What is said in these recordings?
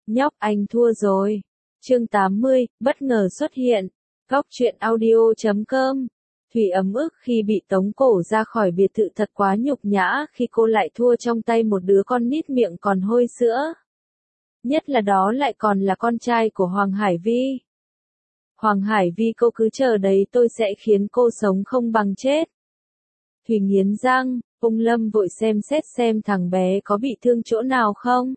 Nhóc anh thua rồi. Chương 80, bất ngờ xuất hiện. Góc truyện audio.com. Thủy ấm ức khi bị tống cổ ra khỏi biệt thự thật quá nhục nhã khi cô lại thua trong tay một đứa con nít miệng còn hôi sữa. Nhất là đó lại còn là con trai của Hoàng Hải Vi. Hoàng Hải Vi, cô cứ chờ đấy, tôi sẽ khiến cô sống không bằng chết. Thủy nghiến răng, ông Lâm vội xem xét xem thằng bé có bị thương chỗ nào không.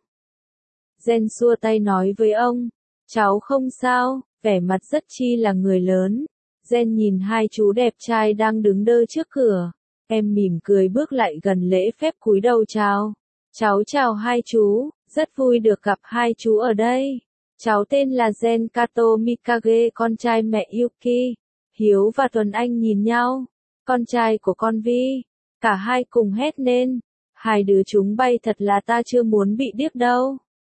Jen xua tay nói với ông, cháu không sao, vẻ mặt rất chi là người lớn. Jen nhìn hai chú đẹp trai đang đứng đơ trước cửa. Em mỉm cười bước lại gần lễ phép cúi đầu chào. Cháu chào hai chú, rất vui được gặp hai chú ở đây. Cháu tên là Jen Kato Mikage, con trai mẹ Yuki. Hiếu và Tuấn Anh nhìn nhau. Con trai của con Vi. Cả hai cùng hét lên. Hai đứa chúng bay thật là ta chưa muốn bị điếc đâu.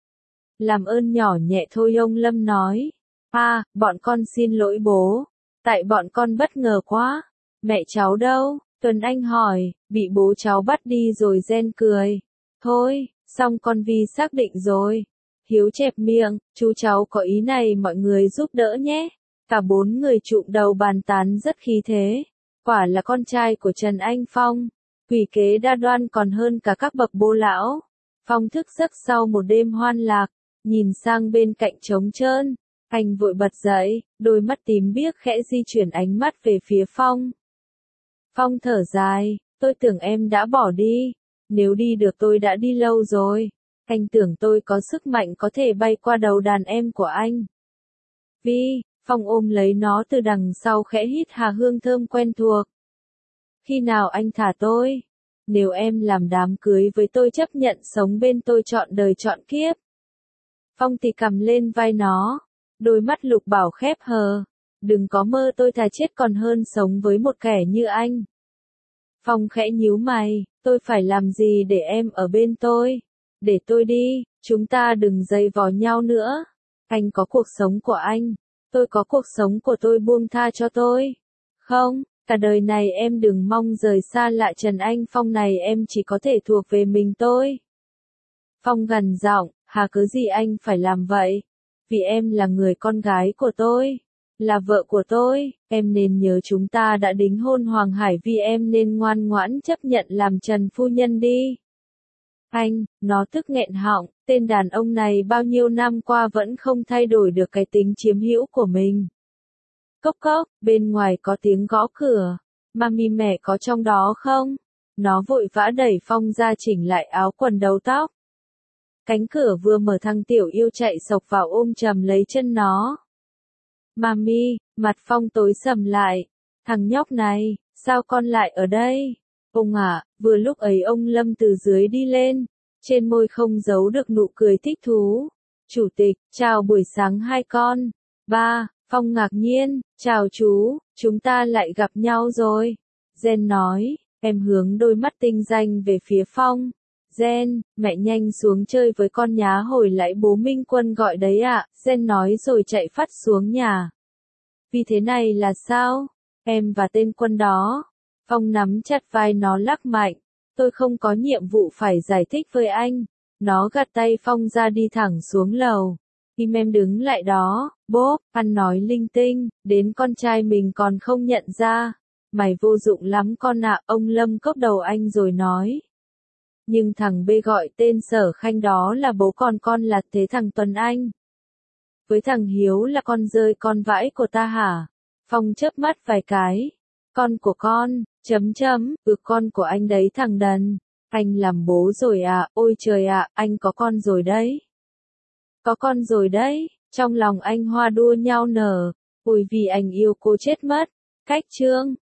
Làm ơn nhỏ nhẹ thôi, ông Lâm nói. Bọn con xin lỗi bố. Tại bọn con bất ngờ quá. Mẹ cháu đâu? Tuấn Anh hỏi. Bị bố cháu bắt đi rồi. Jen cười. Thôi, xong con Vi xác định rồi. Hiếu chẹp miệng, chú cháu có ý này, mọi người giúp đỡ nhé. Cả bốn người trụm đầu bàn tán rất khí thế. Quả là con trai của Trần Anh Phong. Quỷ kế đa đoan còn hơn cả các bậc bô lão. Phong thức giấc sau một đêm hoan lạc, nhìn sang bên cạnh trống trơn. Anh vội bật dậy, đôi mắt tím biếc khẽ di chuyển ánh mắt về phía Phong. Phong thở dài, tôi tưởng em đã bỏ đi. Nếu đi được tôi đã đi lâu rồi. Anh tưởng tôi có sức mạnh có thể bay qua đầu đàn em của anh. Vi, Phong ôm lấy nó từ đằng sau khẽ hít hà hương thơm quen thuộc. Khi nào anh thả tôi? Nếu em làm đám cưới với tôi, chấp nhận sống bên tôi trọn đời trọn kiếp. Phong thì cầm lên vai nó, đôi mắt lục bảo khép hờ. Đừng có mơ, tôi thà chết còn hơn sống với một kẻ như anh. Phong khẽ nhíu mày, tôi phải làm gì để em ở bên tôi? Để tôi đi, chúng ta đừng dây vò nhau nữa. Anh có cuộc sống của anh, tôi có cuộc sống của tôi, buông tha cho tôi. Không, cả đời này em đừng mong rời xa lại Trần Anh Phong này, em chỉ có thể thuộc về mình tôi. Phong gằn giọng, cớ gì anh phải làm vậy? Vì em là người con gái của tôi, là vợ của tôi, em nên nhớ chúng ta đã đính hôn. Hoàng Hải Vi, em nên ngoan ngoãn chấp nhận làm Trần phu nhân đi. Anh, nó tức nghẹn họng, tên đàn ông này bao nhiêu năm qua vẫn không thay đổi được cái tính chiếm hữu của mình. Cốc cốc, bên ngoài có tiếng gõ cửa. Mami, mẹ có trong đó không? Nó vội vã đẩy Phong ra chỉnh lại áo quần đầu tóc. Cánh cửa vừa mở, thằng Tiểu Yêu chạy sộc vào ôm chầm lấy chân nó. Mami, mặt Phong tối sầm lại. Thằng nhóc này, sao con lại ở đây? Ông ạ, vừa lúc ấy ông Lâm từ dưới đi lên. Trên môi không giấu được nụ cười thích thú. Chủ tịch, chào buổi sáng hai con. Ba, Phong ngạc nhiên, chào chú, chúng ta lại gặp nhau rồi. Jen nói, em hướng đôi mắt tinh danh về phía Phong. Jen, mẹ nhanh xuống chơi với con nhá, hồi nãy bố Minh Quân gọi đấy ạ. Jen nói rồi chạy phắt xuống nhà. Vì thế này là sao? Em và tên Quân đó. Phong nắm chặt vai nó lắc mạnh. Tôi không có nhiệm vụ phải giải thích với anh. Nó gạt tay Phong ra đi thẳng xuống lầu. Em đứng lại đó, bốp, ăn nói linh tinh, đến con trai mình còn không nhận ra. Mày vô dụng lắm con ạ, ông Lâm cốc đầu anh rồi nói. Nhưng thằng B gọi tên Sở Khanh đó là bố con là thế thằng Tuấn Anh. Với thằng Hiếu là con rơi con vãi của ta hả? Phong chớp mắt vài cái. Con của con, con của anh đấy thằng đần. Anh làm bố rồi à, ôi trời ạ, anh có con rồi đấy. Có con rồi đấy, trong lòng anh hoa đua nhau nở. Ôi vì anh yêu cô chết mất. Cách chương.